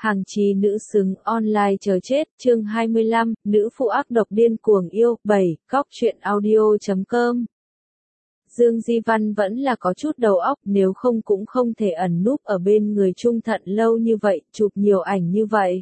Hàng chí nữ xứng online chờ chết, chương 25, nữ phụ ác độc điên cuồng yêu, 7, góc truyện audio.com. Dương Di Văn vẫn là có chút đầu óc, nếu không cũng không thể ẩn núp ở bên người Trung Thận lâu như vậy, chụp nhiều ảnh như vậy.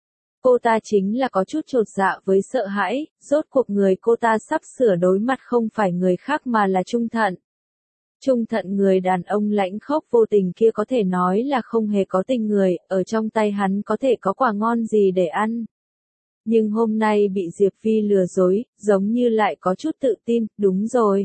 Cô ta chính là có chút chột dạ với sợ hãi, rốt cuộc người cô ta sắp sửa đối mặt không phải người khác mà là Trung Thận. Trung Thận người đàn ông lãnh khốc vô tình kia có thể nói là không hề có tình người, ở trong tay hắn có thể có quả ngon gì để ăn. Nhưng hôm nay bị Diệp Phi lừa dối, giống như lại có chút tự tin, đúng rồi.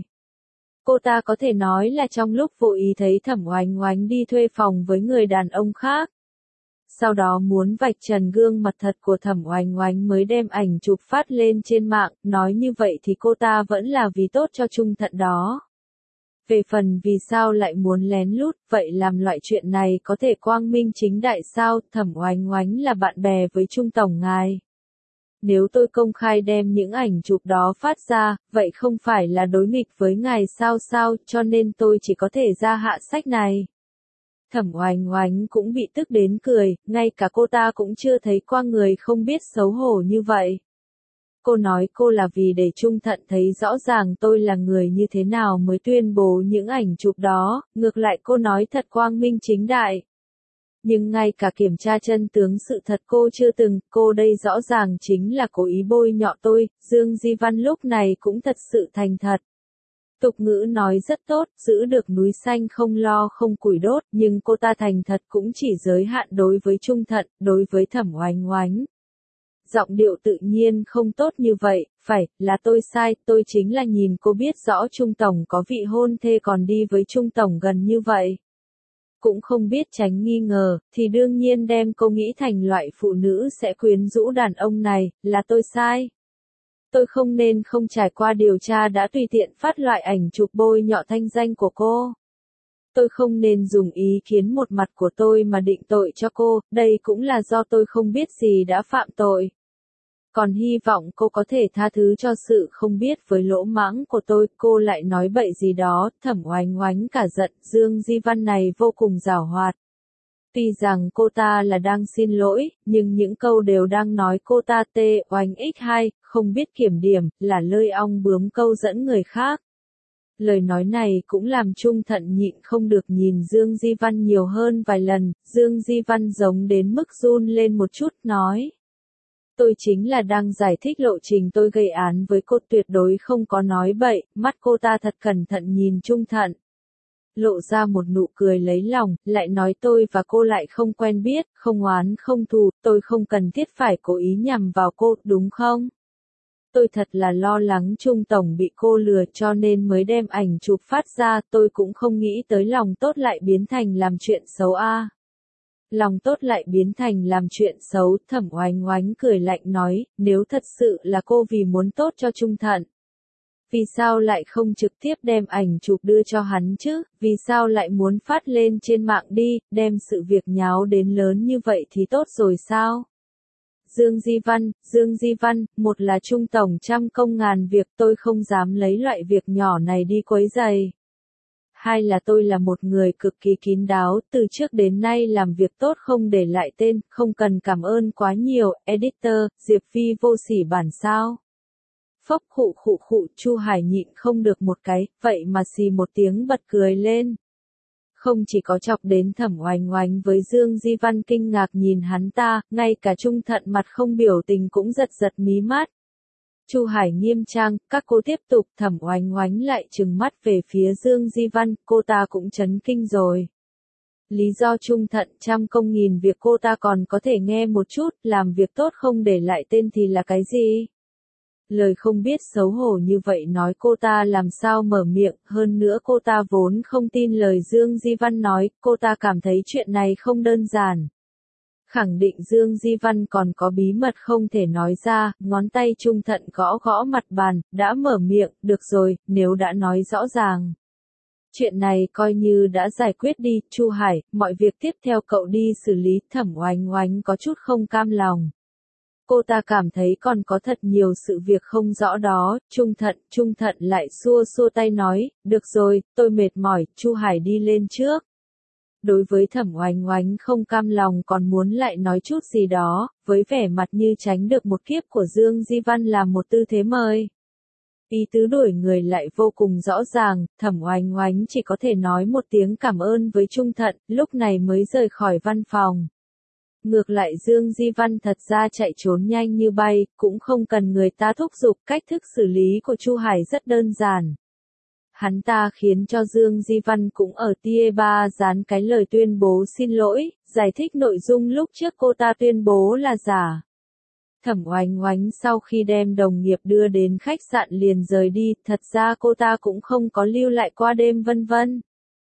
Cô ta có thể nói là trong lúc vô ý thấy Thẩm Oánh Oánh đi thuê phòng với người đàn ông khác. Sau đó muốn vạch trần gương mặt thật của Thẩm Oánh Oánh mới đem ảnh chụp phát lên trên mạng, nói như vậy thì cô ta vẫn là vì tốt cho Trung Thận đó. Về phần vì sao lại muốn lén lút, vậy làm loại chuyện này có thể quang minh chính đại sao, Thẩm Oánh Oánh là bạn bè với Trung Tổng ngài. Nếu tôi công khai đem những ảnh chụp đó phát ra, vậy không phải là đối nghịch với ngài sao, cho nên tôi chỉ có thể ra hạ sách này. Thẩm Oánh Oánh cũng bị tức đến cười, ngay cả cô ta cũng chưa thấy qua người không biết xấu hổ như vậy. Cô nói cô là vì để Trung Thận thấy rõ ràng tôi là người như thế nào mới tuyên bố những ảnh chụp đó, ngược lại cô nói thật quang minh chính đại. Nhưng ngay cả kiểm tra chân tướng sự thật cô chưa từng, cô đây rõ ràng chính là cố ý bôi nhọ tôi, Dương Di Văn lúc này cũng thật sự thành thật. Tục ngữ nói rất tốt, giữ được núi xanh không lo không củi đốt, nhưng cô ta thành thật cũng chỉ giới hạn đối với Trung Thận, đối với Thẩm Oánh Oánh. Giọng điệu tự nhiên không tốt như vậy, phải, là tôi sai, tôi chính là nhìn cô biết rõ Trung Tổng có vị hôn thê còn đi với Trung Tổng gần như vậy. Cũng không biết tránh nghi ngờ, thì đương nhiên đem cô nghĩ thành loại phụ nữ sẽ quyến rũ đàn ông này, là tôi sai. Tôi không nên không trải qua điều tra đã tùy tiện phát loại ảnh chụp bôi nhọ thanh danh của cô. Tôi không nên dùng ý kiến một mặt của tôi mà định tội cho cô, đây cũng là do tôi không biết gì đã phạm tội. Còn hy vọng cô có thể tha thứ cho sự không biết với lỗ mãng của tôi, cô lại nói bậy gì đó, Thẩm Oánh Oánh cả giận, Dương Di Văn này vô cùng giảo hoạt. Tuy rằng cô ta là đang xin lỗi, nhưng những câu đều đang nói cô ta tê oánh x2, không biết kiểm điểm, là lơi ong bướm câu dẫn người khác. Lời nói này cũng làm Trung Thận nhịn không được nhìn Dương Di Văn nhiều hơn vài lần, Dương Di Văn giống đến mức run lên một chút, nói. Tôi chính là đang giải thích lộ trình tôi gây án với cô, tuyệt đối không có nói bậy, mắt cô ta thật cẩn thận nhìn Trung Thận. Lộ ra một nụ cười lấy lòng, lại nói tôi và cô lại không quen biết, không oán không thù, tôi không cần thiết phải cố ý nhằm vào cô, đúng không? Tôi thật là lo lắng Trung Tổng bị cô lừa cho nên mới đem ảnh chụp phát ra, tôi cũng không nghĩ tới lòng tốt lại biến thành làm chuyện xấu a. Lòng tốt lại biến thành làm chuyện xấu, Thẩm Oánh Oánh cười lạnh nói, nếu thật sự là cô vì muốn tốt cho Trung Thận. Vì sao lại không trực tiếp đem ảnh chụp đưa cho hắn chứ, vì sao lại muốn phát lên trên mạng đi, đem sự việc nháo đến lớn như vậy thì tốt rồi sao? Dương Di Văn, một là Trung Tổng trăm công ngàn việc, tôi không dám lấy loại việc nhỏ này đi quấy rầy. Hai là tôi là một người cực kỳ kín đáo, từ trước đến nay làm việc tốt không để lại tên, không cần cảm ơn quá nhiều, editor, Diệp Phi vô sỉ bản sao. Phốc khụ, Chu Hải nhịn không được một cái, vậy mà xì một tiếng bật cười lên. Không chỉ có chọc đến Thẩm Oánh Oánh với Dương Di Văn kinh ngạc nhìn hắn ta, ngay cả Trung Thận mặt không biểu tình cũng giật mí mắt. Chu Hải nghiêm trang, các cô tiếp tục, Thẩm Oánh Oánh lại trừng mắt về phía Dương Di Văn, cô ta cũng chấn kinh rồi. Lý do Trung Thận trăm công nghìn việc cô ta còn có thể nghe một chút, làm việc tốt không để lại tên thì là cái gì? Lời không biết xấu hổ như vậy nói cô ta làm sao mở miệng, hơn nữa cô ta vốn không tin lời Dương Di Văn nói, cô ta cảm thấy chuyện này không đơn giản. Khẳng định Dương Di Văn còn có bí mật không thể nói ra, ngón tay Trung Thận gõ mặt bàn, đã mở miệng, được rồi, nếu đã nói rõ ràng. Chuyện này coi như đã giải quyết đi, Chu Hải, mọi việc tiếp theo cậu đi xử lý, Thẩm Oánh Oánh có chút không cam lòng. Cô ta cảm thấy còn có thật nhiều sự việc không rõ đó, Trung Thận lại xua tay nói, được rồi, tôi mệt mỏi, Chu Hải đi lên trước. Đối với Thẩm Oánh Oánh không cam lòng còn muốn lại nói chút gì đó, với vẻ mặt như tránh được một kiếp của Dương Di Văn làm một tư thế mời. Ý tứ đuổi người lại vô cùng rõ ràng, Thẩm Oánh Oánh chỉ có thể nói một tiếng cảm ơn với Trung Thận, lúc này mới rời khỏi văn phòng. Ngược lại Dương Di Văn thật ra chạy trốn nhanh như bay, cũng không cần người ta thúc giục, cách thức xử lý của Chu Hải rất đơn giản. Hắn ta khiến cho Dương Di Văn cũng ở tia 3 dán cái lời tuyên bố xin lỗi, giải thích nội dung lúc trước cô ta tuyên bố là giả. Thẩm Oánh Oánh sau khi đem đồng nghiệp đưa đến khách sạn liền rời đi, thật ra cô ta cũng không có lưu lại qua đêm vân vân.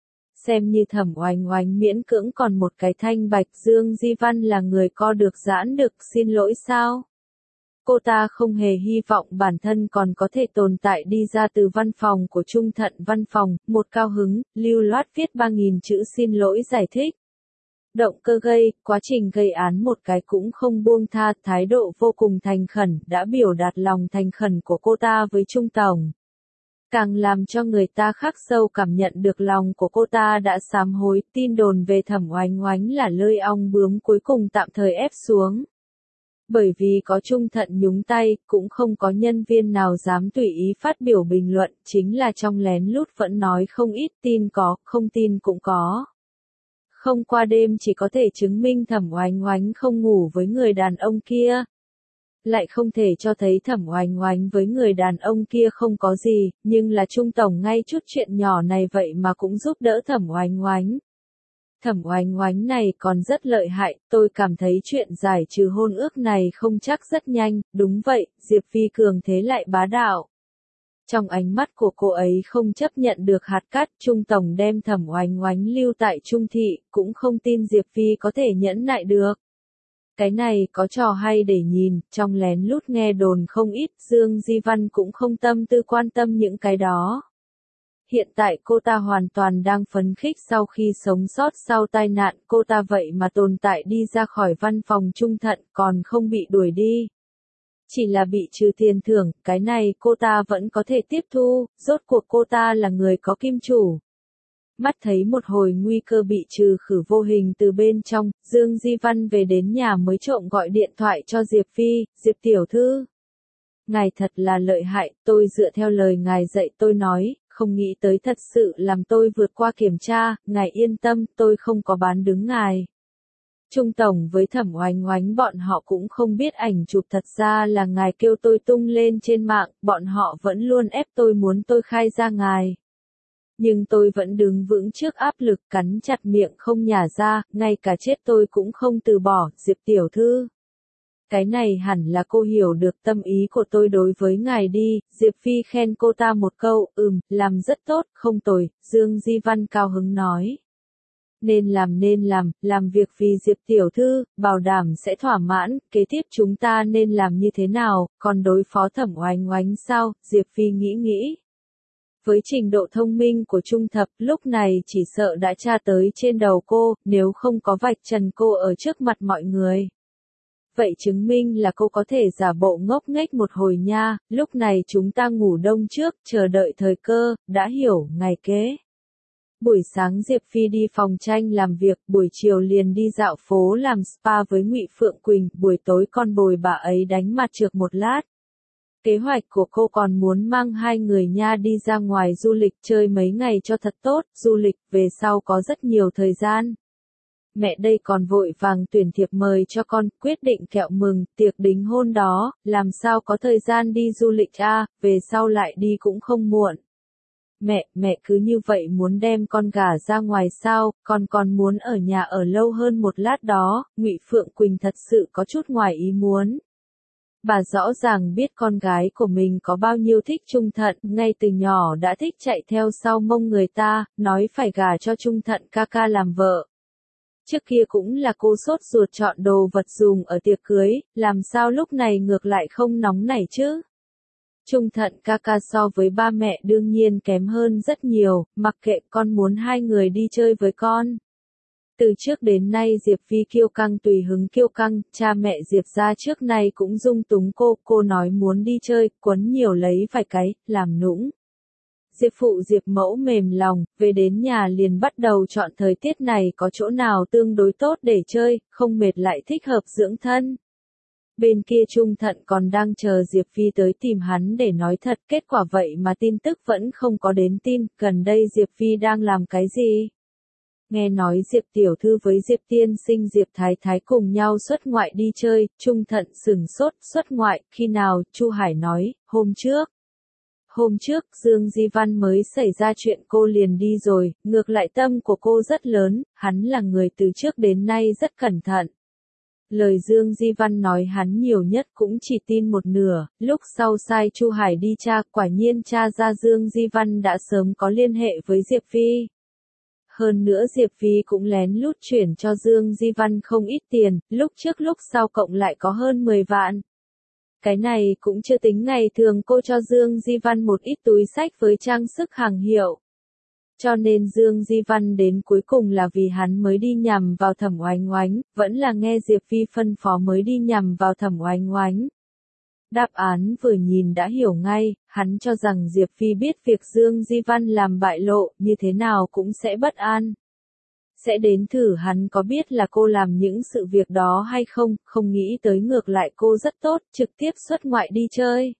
Xem như Thẩm Oánh Oánh miễn cưỡng còn một cái thanh bạch, Dương Di Văn là người co được giãn được, xin lỗi sao? Cô ta không hề hy vọng bản thân còn có thể tồn tại, đi ra từ văn phòng của Trung Thận văn phòng, một cao hứng, lưu loát viết 3.000 chữ xin lỗi giải thích. Động cơ gây, quá trình gây án một cái cũng không buông tha, thái độ vô cùng thành khẩn, đã biểu đạt lòng thành khẩn của cô ta với Trung Tổng. Càng làm cho người ta khắc sâu cảm nhận được lòng của cô ta đã sám hối, tin đồn về Thẩm Oánh Oánh là lơi ong bướm cuối cùng tạm thời ép xuống. Bởi vì có Trung Thận nhúng tay, cũng không có nhân viên nào dám tùy ý phát biểu bình luận, chính là trong lén lút vẫn nói không ít, tin có, không tin cũng có. Không qua đêm chỉ có thể chứng minh Thẩm Oánh Oánh không ngủ với người đàn ông kia. Lại không thể cho thấy Thẩm Oánh Oánh với người đàn ông kia không có gì, nhưng là Trung Tổng ngay chút chuyện nhỏ này vậy mà cũng giúp đỡ Thẩm Oánh Oánh. Thẩm Oánh Oánh này còn rất lợi hại, tôi cảm thấy chuyện giải trừ hôn ước này không chắc rất nhanh, đúng vậy, Diệp Phi cường thế lại bá đạo. Trong ánh mắt của cô ấy không chấp nhận được hạt cát, Trung Tổng đem Thẩm Oánh Oánh lưu tại Trung Thị, cũng không tin Diệp Phi có thể nhẫn nại được. Cái này có trò hay để nhìn, trong lén lút nghe đồn không ít, Dương Di Văn cũng không tâm tư quan tâm những cái đó. Hiện tại cô ta hoàn toàn đang phấn khích sau khi sống sót sau tai nạn, cô ta vậy mà tồn tại đi ra khỏi văn phòng Trung Thận, còn không bị đuổi đi. Chỉ là bị trừ tiền thưởng, cái này cô ta vẫn có thể tiếp thu, rốt cuộc cô ta là người có kim chủ. Mắt thấy một hồi nguy cơ bị trừ khử vô hình từ bên trong, Dương Di Văn về đến nhà mới trộm gọi điện thoại cho Diệp Phi, Diệp tiểu thư. Ngài thật là lợi hại, tôi dựa theo lời ngài dạy tôi nói, không nghĩ tới thật sự làm tôi vượt qua kiểm tra, ngài yên tâm, tôi không có bán đứng ngài. Trung Tổng với Thẩm Oánh Oánh bọn họ cũng không biết ảnh chụp thật ra là ngài kêu tôi tung lên trên mạng, bọn họ vẫn luôn ép tôi muốn tôi khai ra ngài. Nhưng tôi vẫn đứng vững trước áp lực, cắn chặt miệng không nhả ra, ngay cả chết tôi cũng không từ bỏ, Diệp tiểu thư. Cái này hẳn là cô hiểu được tâm ý của tôi đối với ngài đi, Diệp Phi khen cô ta một câu, làm rất tốt, không tồi, Dương Di Văn cao hứng nói. Nên làm việc vì Diệp tiểu thư, bảo đảm sẽ thỏa mãn, kế tiếp chúng ta nên làm như thế nào, còn đối phó Thẩm Oánh Oánh sao, Diệp Phi nghĩ. Với trình độ thông minh của Trung Thập, lúc này chỉ sợ đã tra tới trên đầu cô, nếu không có vạch trần cô ở trước mặt mọi người. Vậy chứng minh là cô có thể giả bộ ngốc nghếch một hồi nha, lúc này chúng ta ngủ đông trước, chờ đợi thời cơ, đã hiểu, ngày kế. Buổi sáng Diệp Phi đi phòng tranh làm việc, buổi chiều liền đi dạo phố làm spa với Ngụy Phượng Quỳnh, buổi tối còn bồi bà ấy đánh mặt trược một lát. Kế hoạch của cô còn muốn mang hai người nha đi ra ngoài du lịch chơi mấy ngày cho thật tốt, du lịch về sau có rất nhiều thời gian. Mẹ đây còn vội vàng tuyển thiệp mời cho con, quyết định kẹo mừng, tiệc đính hôn đó, làm sao có thời gian đi du lịch về sau lại đi cũng không muộn. Mẹ cứ như vậy muốn đem con gả ra ngoài sao, con còn muốn ở nhà ở lâu hơn một lát đó, Ngụy Phượng Quỳnh thật sự có chút ngoài ý muốn. Bà rõ ràng biết con gái của mình có bao nhiêu thích Trung Thận, ngay từ nhỏ đã thích chạy theo sau mông người ta, nói phải gả cho Trung Thận ca ca làm vợ. Trước kia cũng là cô sốt ruột chọn đồ vật dùng ở tiệc cưới, làm sao lúc này ngược lại không nóng nảy chứ? Trung Thận ca ca so với ba mẹ đương nhiên kém hơn rất nhiều, mặc kệ con muốn hai người đi chơi với con. Từ trước đến nay Diệp Phi kiêu căng tùy hứng kiêu căng, cha mẹ Diệp ra trước nay cũng dung túng cô nói muốn đi chơi, quấn nhiều lấy vài cái, làm nũng. Diệp phụ Diệp mẫu mềm lòng, về đến nhà liền bắt đầu chọn thời tiết này có chỗ nào tương đối tốt để chơi, không mệt lại thích hợp dưỡng thân. Bên kia Trung Thận còn đang chờ Diệp Phi tới tìm hắn để nói thật, kết quả vậy mà tin tức vẫn không có đến tin, gần đây Diệp Phi đang làm cái gì? Nghe nói Diệp tiểu thư với Diệp tiên sinh Diệp thái thái cùng nhau xuất ngoại đi chơi, Trung Thận sửng sốt, xuất ngoại, khi nào? Chu Hải nói, hôm trước. Hôm trước, Dương Di Văn mới xảy ra chuyện cô liền đi rồi, ngược lại tâm của cô rất lớn, hắn là người từ trước đến nay rất cẩn thận. Lời Dương Di Văn nói hắn nhiều nhất cũng chỉ tin một nửa, lúc sau sai Chu Hải đi tra, quả nhiên tra ra Dương Di Văn đã sớm có liên hệ với Diệp Phi. Hơn nữa Diệp Phi cũng lén lút chuyển cho Dương Di Văn không ít tiền, lúc trước lúc sau cộng lại có hơn 10 vạn. Cái này cũng chưa tính ngày thường cô cho Dương Di Văn một ít túi xách với trang sức hàng hiệu. Cho nên Dương Di Văn đến cuối cùng là vì hắn mới đi nhằm vào Thẩm Oánh Oánh, vẫn là nghe Diệp Phi phân phó mới đi nhằm vào Thẩm Oánh Oánh. Đáp án vừa nhìn đã hiểu ngay, hắn cho rằng Diệp Phi biết việc Dương Di Văn làm bại lộ, như thế nào cũng sẽ bất an. Sẽ đến thử hắn có biết là cô làm những sự việc đó hay không, không nghĩ tới ngược lại cô rất tốt, trực tiếp xuất ngoại đi chơi.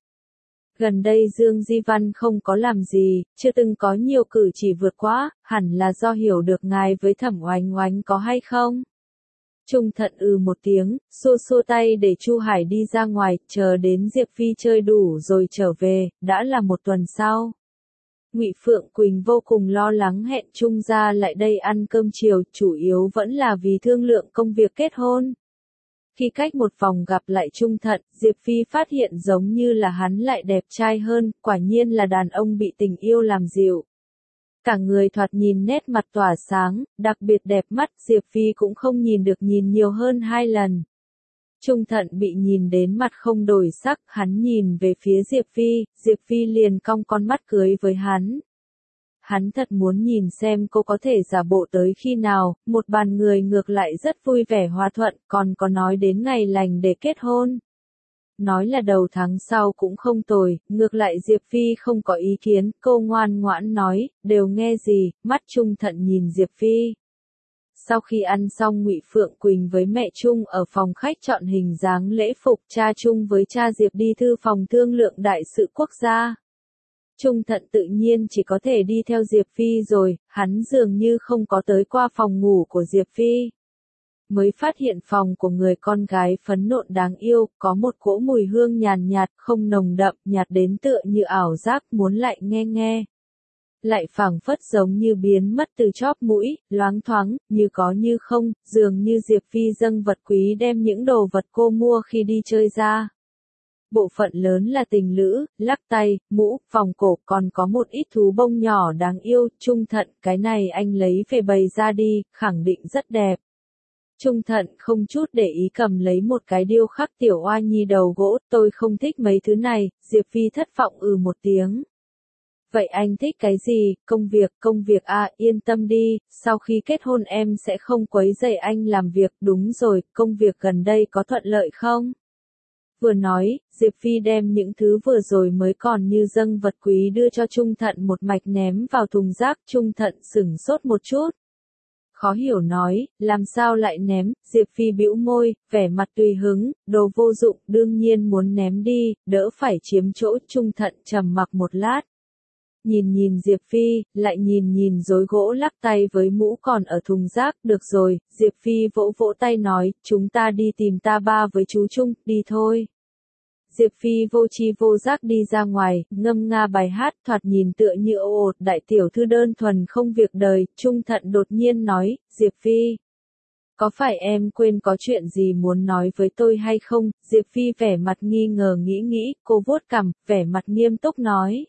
Gần đây Dương Di Văn không có làm gì, chưa từng có nhiều cử chỉ vượt quá, hẳn là do hiểu được ngài với Thẩm Oánh Oánh có hay không. Trung Thận một tiếng, xua xua tay để Chu Hải đi ra ngoài, chờ đến Diệp Phi chơi đủ rồi trở về, đã là một tuần sau. Ngụy Phượng Quỳnh vô cùng lo lắng hẹn Trung gia lại đây ăn cơm chiều, chủ yếu vẫn là vì thương lượng công việc kết hôn. Khi cách một vòng gặp lại Trung Thận, Diệp Phi phát hiện giống như là hắn lại đẹp trai hơn, quả nhiên là đàn ông bị tình yêu làm dịu. Cả người thoạt nhìn nét mặt tỏa sáng, đặc biệt đẹp mắt, Diệp Phi cũng không nhìn được nhìn nhiều hơn 2 lần. Trung Thận bị nhìn đến mặt không đổi sắc, hắn nhìn về phía Diệp Phi liền cong con mắt cưới với hắn. Hắn thật muốn nhìn xem cô có thể giả bộ tới khi nào, một bàn người ngược lại rất vui vẻ hòa thuận, còn có nói đến ngày lành để kết hôn. Nói là đầu tháng sau cũng không tồi, ngược lại Diệp Phi không có ý kiến, cô ngoan ngoãn nói, đều nghe gì, mắt Trung Thận nhìn Diệp Phi. Sau khi ăn xong Ngụy Phượng Quỳnh với mẹ Trung ở phòng khách chọn hình dáng lễ phục, cha Trung với cha Diệp đi thư phòng thương lượng đại sự quốc gia. Trung Thận tự nhiên chỉ có thể đi theo Diệp Phi rồi, hắn dường như không có tới qua phòng ngủ của Diệp Phi. Mới phát hiện phòng của người con gái phấn nộn đáng yêu, có một cỗ mùi hương nhàn nhạt, không nồng đậm, nhạt đến tựa như ảo giác muốn lại nghe nghe. Lại phảng phất giống như biến mất từ chóp mũi, loáng thoáng, như có như không, dường như Diệp Phi dâng vật quý đem những đồ vật cô mua khi đi chơi ra. Bộ phận lớn là tình lữ, lắc tay, mũ, vòng cổ, còn có một ít thú bông nhỏ đáng yêu, Trung Thận, cái này anh lấy về bày ra đi, khẳng định rất đẹp. Trung Thận không chút để ý cầm lấy một cái điêu khắc tiểu oa nhi đầu gỗ, tôi không thích mấy thứ này, Diệp Phi thất vọng một tiếng. Vậy anh thích cái gì? Công việc yên tâm đi, sau khi kết hôn em sẽ không quấy rầy anh làm việc, đúng rồi, công việc gần đây có thuận lợi không? Vừa nói, Diệp Phi đem những thứ vừa rồi mới còn như dâng vật quý đưa cho Trung Thận một mạch ném vào thùng rác, Trung Thận sửng sốt một chút. Khó hiểu nói, làm sao lại ném, Diệp Phi bĩu môi, vẻ mặt tùy hứng, đồ vô dụng, đương nhiên muốn ném đi, đỡ phải chiếm chỗ, Trung Thận trầm mặc một lát. Nhìn Diệp Phi, lại nhìn rối gỗ lắc tay với mũ còn ở thùng rác, được rồi, Diệp Phi vỗ vỗ tay nói, chúng ta đi tìm ta ba với chú Trung, đi thôi. Diệp Phi vô tri vô giác đi ra ngoài, ngâm nga bài hát thoạt nhìn tựa như ồ đại tiểu thư đơn thuần không việc đời, Trung Thận đột nhiên nói, Diệp Phi. Có phải em quên có chuyện gì muốn nói với tôi hay không? Diệp Phi vẻ mặt nghi ngờ nghĩ, cô vuốt cằm, vẻ mặt nghiêm túc nói.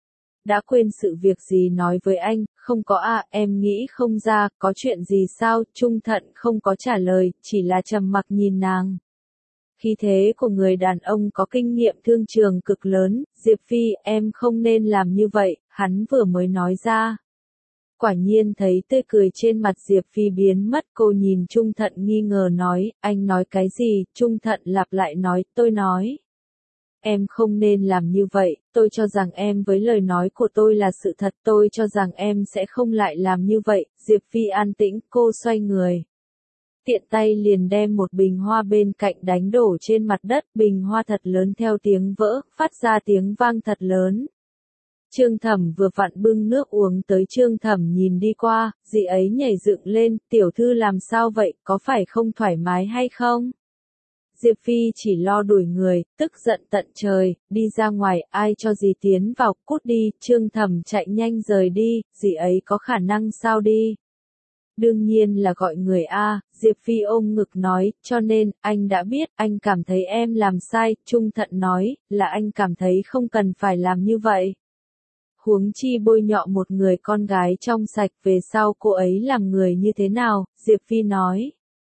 Đã quên sự việc gì nói với anh, không có em nghĩ không ra, có chuyện gì sao? Trung Thận không có trả lời, chỉ là trầm mặc nhìn nàng. Khí thế của người đàn ông có kinh nghiệm thương trường cực lớn, Diệp Phi, em không nên làm như vậy, hắn vừa mới nói ra. Quả nhiên thấy tươi cười trên mặt Diệp Phi biến mất, cô nhìn Trung Thận nghi ngờ nói, anh nói cái gì? Trung Thận lặp lại nói, tôi nói. Em không nên làm như vậy, tôi cho rằng em với lời nói của tôi là sự thật, tôi cho rằng em sẽ không lại làm như vậy. Diệp Phi an tĩnh, cô xoay người. Tiện tay liền đem một bình hoa bên cạnh đánh đổ trên mặt đất, bình hoa thật lớn theo tiếng vỡ, phát ra tiếng vang thật lớn. Trương Thẩm vừa vặn bưng nước uống tới, Trương Thẩm nhìn đi qua, dì ấy nhảy dựng lên, tiểu thư làm sao vậy, có phải không thoải mái hay không? Diệp Phi chỉ lo đuổi người, tức giận tận trời, đi ra ngoài, ai cho dì tiến vào, cút đi, Trương Thẩm chạy nhanh rời đi, dì ấy có khả năng sao đi? Đương nhiên là gọi người A, Diệp Phi ôm ngực nói, cho nên, anh đã biết, anh cảm thấy em làm sai, Trung Thận nói, là anh cảm thấy không cần phải làm như vậy. Huống chi bôi nhọ một người con gái trong sạch, về sau cô ấy làm người như thế nào, Diệp Phi nói.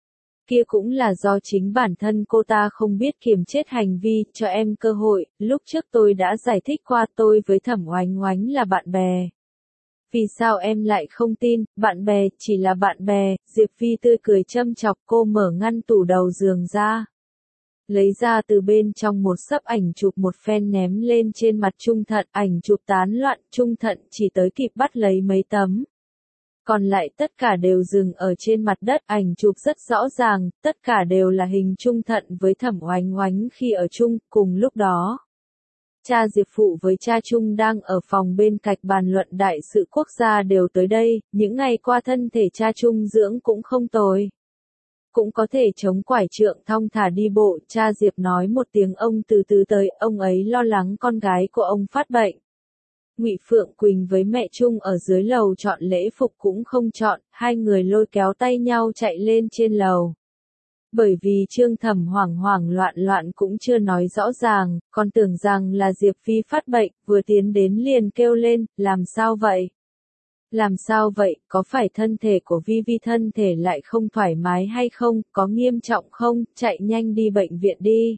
Kia cũng là do chính bản thân cô ta không biết kiềm chế hành vi, cho em cơ hội, lúc trước tôi đã giải thích qua, tôi với Thẩm Oánh Oánh là bạn bè. Vì sao em lại không tin, bạn bè, chỉ là bạn bè, Diệp Phi tươi cười châm chọc, cô mở ngăn tủ đầu giường ra. Lấy ra từ bên trong một xấp ảnh chụp một phen ném lên trên mặt Trung Thận, ảnh chụp tán loạn, Trung Thận chỉ tới kịp bắt lấy mấy tấm. Còn lại tất cả đều dừng ở trên mặt đất, ảnh chụp rất rõ ràng, tất cả đều là hình Trung Thận với Thẩm Oánh Oánh khi ở chung, cùng lúc đó. Cha Diệp Phụ với cha Trung đang ở phòng bên cạnh bàn luận đại sự quốc gia đều tới đây, những ngày qua thân thể cha Trung dưỡng cũng không tồi. Cũng có thể chống quải trượng thong thả đi bộ, cha Diệp nói một tiếng ông từ từ tới, ông ấy lo lắng con gái của ông phát bệnh. Ngụy Phượng Quỳnh với mẹ Trung ở dưới lầu chọn lễ phục cũng không chọn, hai người lôi kéo tay nhau chạy lên trên lầu. Bởi vì Trương Thẩm hoảng hoảng loạn loạn cũng chưa nói rõ ràng, còn tưởng rằng là Diệp Phi phát bệnh, vừa tiến đến liền kêu lên, làm sao vậy? Làm sao vậy, có phải thân thể của Vi Vi thân thể lại không thoải mái hay không, có nghiêm trọng không, chạy nhanh đi bệnh viện đi.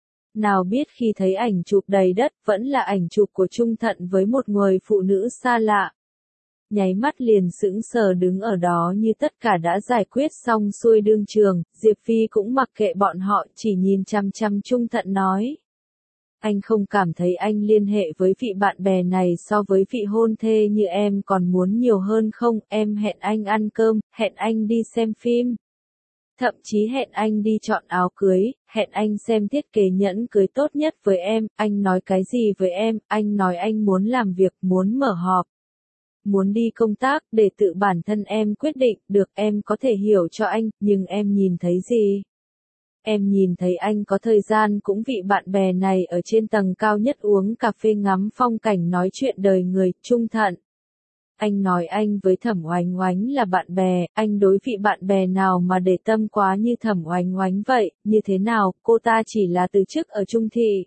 Nào biết khi thấy ảnh chụp đầy đất, vẫn là ảnh chụp của Trung Thận với một người phụ nữ xa lạ. Nháy mắt liền sững sờ đứng ở đó như tất cả đã giải quyết xong xuôi đương trường, Diệp Phi cũng mặc kệ bọn họ, chỉ nhìn chăm chăm Trung Thận nói. Anh không cảm thấy anh liên hệ với vị bạn bè này so với vị hôn thê như em còn muốn nhiều hơn không, em hẹn anh ăn cơm, hẹn anh đi xem phim. Thậm chí hẹn anh đi chọn áo cưới, hẹn anh xem thiết kế nhẫn cưới tốt nhất với em, anh nói cái gì với em, anh nói anh muốn làm việc, muốn mở họp. Muốn đi công tác, để tự bản thân em quyết định, được em có thể hiểu cho anh, nhưng em nhìn thấy gì? Em nhìn thấy anh có thời gian cũng vị bạn bè này ở trên tầng cao nhất uống cà phê ngắm phong cảnh nói chuyện đời người, Trung Thận. Anh nói anh với Thẩm Oánh Oánh là bạn bè, anh đối vị bạn bè nào mà để tâm quá như Thẩm Oánh Oánh vậy, như thế nào, cô ta chỉ là từ chức ở Trung Thị.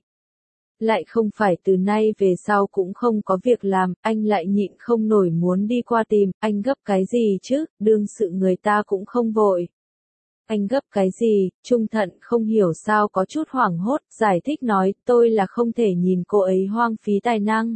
Lại không phải từ nay về sau cũng không có việc làm, anh lại nhịn không nổi muốn đi qua tìm, anh gấp cái gì chứ, đương sự người ta cũng không vội. Anh gấp cái gì, Trung Thận không hiểu sao có chút hoảng hốt, giải thích nói, tôi là không thể nhìn cô ấy hoang phí tài năng.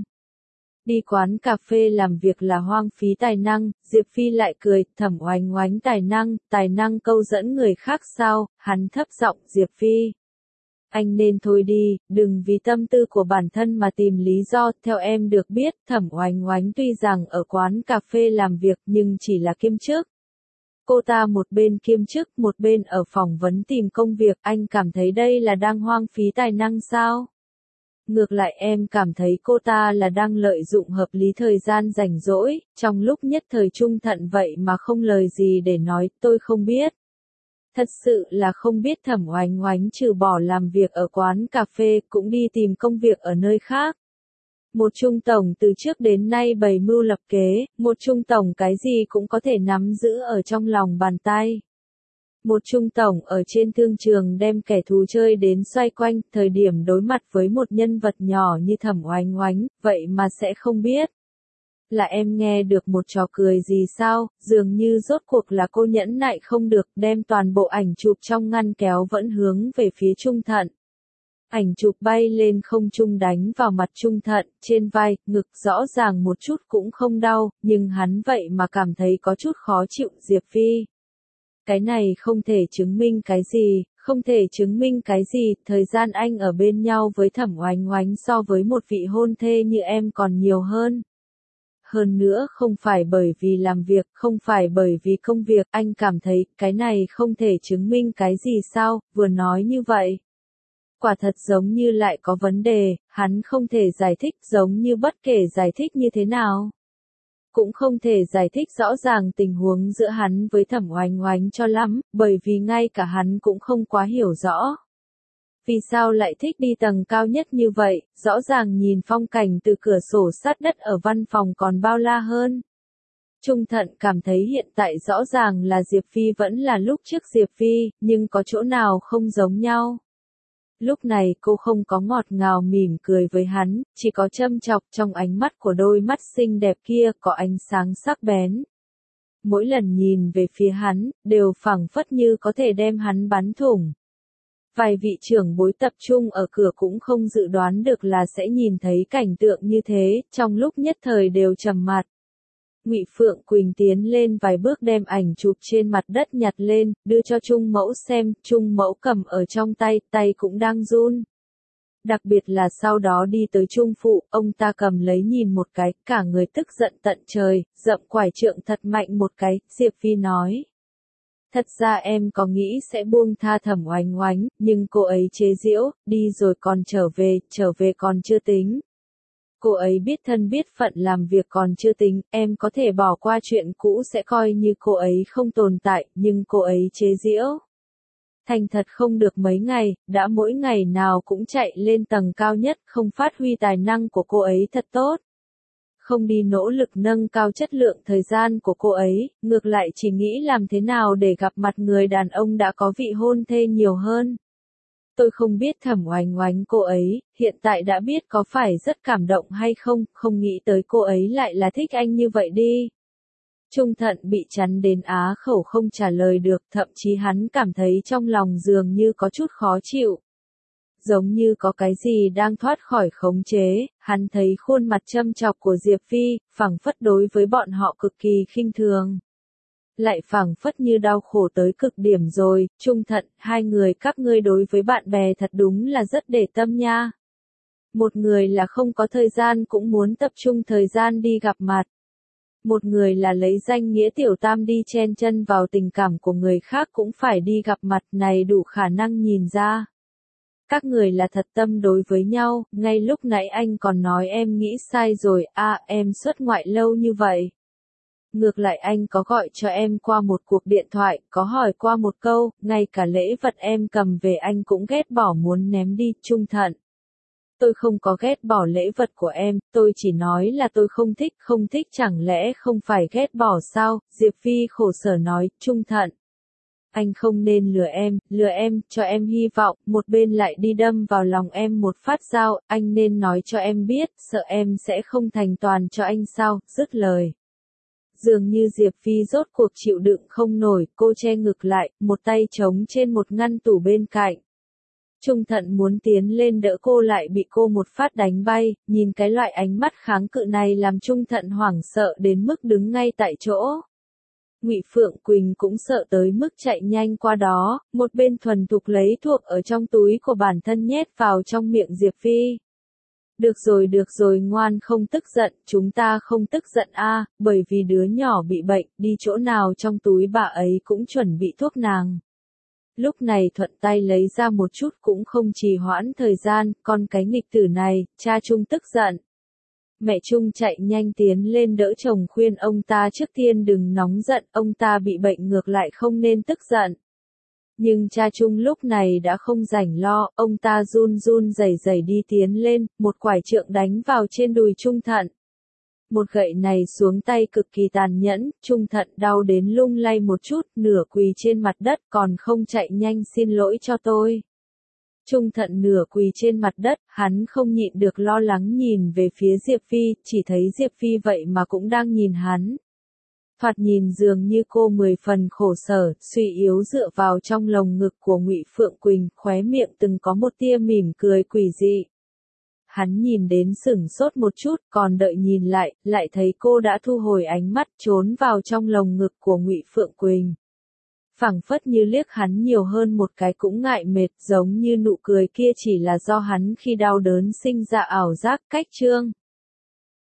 Đi quán cà phê làm việc là hoang phí tài năng, Diệp Phi lại cười, Thẩm Oánh Oánh tài năng câu dẫn người khác sao, hắn thấp giọng, Diệp Phi. Anh nên thôi đi, đừng vì tâm tư của bản thân mà tìm lý do, theo em được biết, Thẩm Oánh Oánh tuy rằng ở quán cà phê làm việc nhưng chỉ là kiêm chức. Cô ta một bên kiêm chức, một bên ở phỏng vấn tìm công việc, anh cảm thấy đây là đang hoang phí tài năng sao? Ngược lại em cảm thấy cô ta là đang lợi dụng hợp lý thời gian rảnh rỗi, trong lúc nhất thời Trung Thận vậy mà không lời gì để nói, tôi không biết. Thật sự là không biết Thẩm Oánh Oánh trừ bỏ làm việc ở quán cà phê cũng đi tìm công việc ở nơi khác. Một Trung tổng từ trước đến nay bày mưu lập kế, một Trung tổng cái gì cũng có thể nắm giữ ở trong lòng bàn tay. Một Trung tổng ở trên thương trường đem kẻ thù chơi đến xoay quanh, thời điểm đối mặt với một nhân vật nhỏ như Thẩm Oánh Oánh, vậy mà sẽ không biết. Là em nghe được một trò cười gì sao, dường như rốt cuộc là cô nhẫn nại không được, đem toàn bộ ảnh chụp trong ngăn kéo vẫn hướng về phía Trung Thận. Ảnh chụp bay lên không trung đánh vào mặt Trung Thận, trên vai, ngực rõ ràng một chút cũng không đau, nhưng hắn vậy mà cảm thấy có chút khó chịu, Diệp Phi. Cái này không thể chứng minh cái gì, không thể chứng minh cái gì, thời gian anh ở bên nhau với Thẩm Oánh Oánh so với một vị hôn thê như em còn nhiều hơn. Hơn nữa không phải bởi vì làm việc, không phải bởi vì công việc, anh cảm thấy cái này không thể chứng minh cái gì sao, vừa nói như vậy. Quả thật giống như lại có vấn đề, hắn không thể giải thích giống như bất kể giải thích như thế nào. Cũng không thể giải thích rõ ràng tình huống giữa hắn với Thẩm Oánh Oánh cho lắm, bởi vì ngay cả hắn cũng không quá hiểu rõ. Vì sao lại thích đi tầng cao nhất như vậy, rõ ràng nhìn phong cảnh từ cửa sổ sát đất ở văn phòng còn bao la hơn. Trung Thận cảm thấy hiện tại rõ ràng là Diệp Phi vẫn là lúc trước Diệp Phi, nhưng có chỗ nào không giống nhau. Lúc này cô không có ngọt ngào mỉm cười với hắn, chỉ có châm chọc trong ánh mắt của đôi mắt xinh đẹp kia có ánh sáng sắc bén. Mỗi lần nhìn về phía hắn, đều phảng phất như có thể đem hắn bắn thủng. Vài vị trưởng bối tập trung ở cửa cũng không dự đoán được là sẽ nhìn thấy cảnh tượng như thế, trong lúc nhất thời đều trầm mặt. Ngụy Phượng Quỳnh tiến lên vài bước đem ảnh chụp trên mặt đất nhặt lên, đưa cho Trung Mẫu xem, Trung Mẫu cầm ở trong tay, tay cũng đang run. Đặc biệt là sau đó đi tới Trung Phụ, ông ta cầm lấy nhìn một cái, cả người tức giận tận trời, dậm quải trượng thật mạnh một cái, Diệp Phi nói. Thật ra em có nghĩ sẽ buông tha Thẩm Oánh Oánh, nhưng cô ấy chế giễu, đi rồi còn trở về còn chưa tính. Cô ấy biết thân biết phận làm việc còn chưa tính, em có thể bỏ qua chuyện cũ sẽ coi như cô ấy không tồn tại, nhưng cô ấy chế giễu. Thành thật không được mấy ngày, đã mỗi ngày nào cũng chạy lên tầng cao nhất, không phát huy tài năng của cô ấy thật tốt. Không đi nỗ lực nâng cao chất lượng thời gian của cô ấy, ngược lại chỉ nghĩ làm thế nào để gặp mặt người đàn ông đã có vị hôn thê nhiều hơn. Tôi không biết Thẩm Oánh Oánh cô ấy, hiện tại đã biết có phải rất cảm động hay không, không nghĩ tới cô ấy lại là thích anh như vậy đi. Trung Thận bị chắn đến á khẩu không trả lời được, thậm chí hắn cảm thấy trong lòng dường như có chút khó chịu. Giống như có cái gì đang thoát khỏi khống chế, hắn thấy khuôn mặt châm chọc của Diệp Phi, phảng phất đối với bọn họ cực kỳ khinh thường. Lại phảng phất như đau khổ tới cực điểm rồi, Trung Thận, hai người các ngươi đối với bạn bè thật đúng là rất để tâm nha. Một người là không có thời gian cũng muốn tập trung thời gian đi gặp mặt. Một người là lấy danh nghĩa tiểu tam đi chen chân vào tình cảm của người khác cũng phải đi gặp mặt, này đủ khả năng nhìn ra. Các người là thật tâm đối với nhau, ngay lúc nãy anh còn nói em nghĩ sai rồi, em xuất ngoại lâu như vậy. Ngược lại anh có gọi cho em qua một cuộc điện thoại, có hỏi qua một câu, ngay cả lễ vật em cầm về anh cũng ghét bỏ muốn ném đi, Trung Thận. Tôi không có ghét bỏ lễ vật của em, tôi chỉ nói là tôi không thích chẳng lẽ không phải ghét bỏ sao, Diệp Phi khổ sở nói, Trung Thận. Anh không nên lừa em, cho em hy vọng, một bên lại đi đâm vào lòng em một phát dao, anh nên nói cho em biết, sợ em sẽ không thành toàn cho anh sao, dứt lời. Dường như Diệp Phi rốt cuộc chịu đựng không nổi, cô che ngực lại, một tay chống trên một ngăn tủ bên cạnh. Trung Thận muốn tiến lên đỡ cô lại bị cô một phát đánh bay, nhìn cái loại ánh mắt kháng cự này làm Trung Thận hoảng sợ đến mức đứng ngay tại chỗ. Ngụy Phượng Quỳnh cũng sợ tới mức chạy nhanh qua đó, một bên thuần thục lấy thuốc ở trong túi của bản thân nhét vào trong miệng Diệp Phi. Được rồi ngoan không tức giận, chúng ta không tức giận bởi vì đứa nhỏ bị bệnh, đi chỗ nào trong túi bà ấy cũng chuẩn bị thuốc nàng. Lúc này thuận tay lấy ra một chút cũng không trì hoãn thời gian, con cái nghịch tử này, cha Trung tức giận. Mẹ Trung chạy nhanh tiến lên đỡ chồng khuyên ông ta trước tiên đừng nóng giận, ông ta bị bệnh ngược lại không nên tức giận. Nhưng cha Trung lúc này đã không rảnh lo, ông ta run run rẩy rẩy đi tiến lên, một quải trượng đánh vào trên đùi Trung Thận. Một gậy này xuống tay cực kỳ tàn nhẫn, Trung Thận đau đến lung lay một chút, nửa quỳ trên mặt đất còn không chạy nhanh xin lỗi cho tôi. Trung Thận nửa quỳ trên mặt đất, hắn không nhịn được lo lắng nhìn về phía Diệp Phi, chỉ thấy Diệp Phi vậy mà cũng đang nhìn hắn. Thoạt nhìn dường như cô 10 phần khổ sở, suy yếu dựa vào trong lồng ngực của Ngụy Phượng Quỳnh, khóe miệng từng có một tia mỉm cười quỷ dị. Hắn nhìn đến sửng sốt một chút, còn đợi nhìn lại thấy cô đã thu hồi ánh mắt trốn vào trong lồng ngực của Ngụy Phượng Quỳnh. phảng phất như liếc hắn nhiều hơn một cái cũng ngại mệt, giống như nụ cười kia chỉ là do hắn khi đau đớn sinh ra ảo giác. Cách chương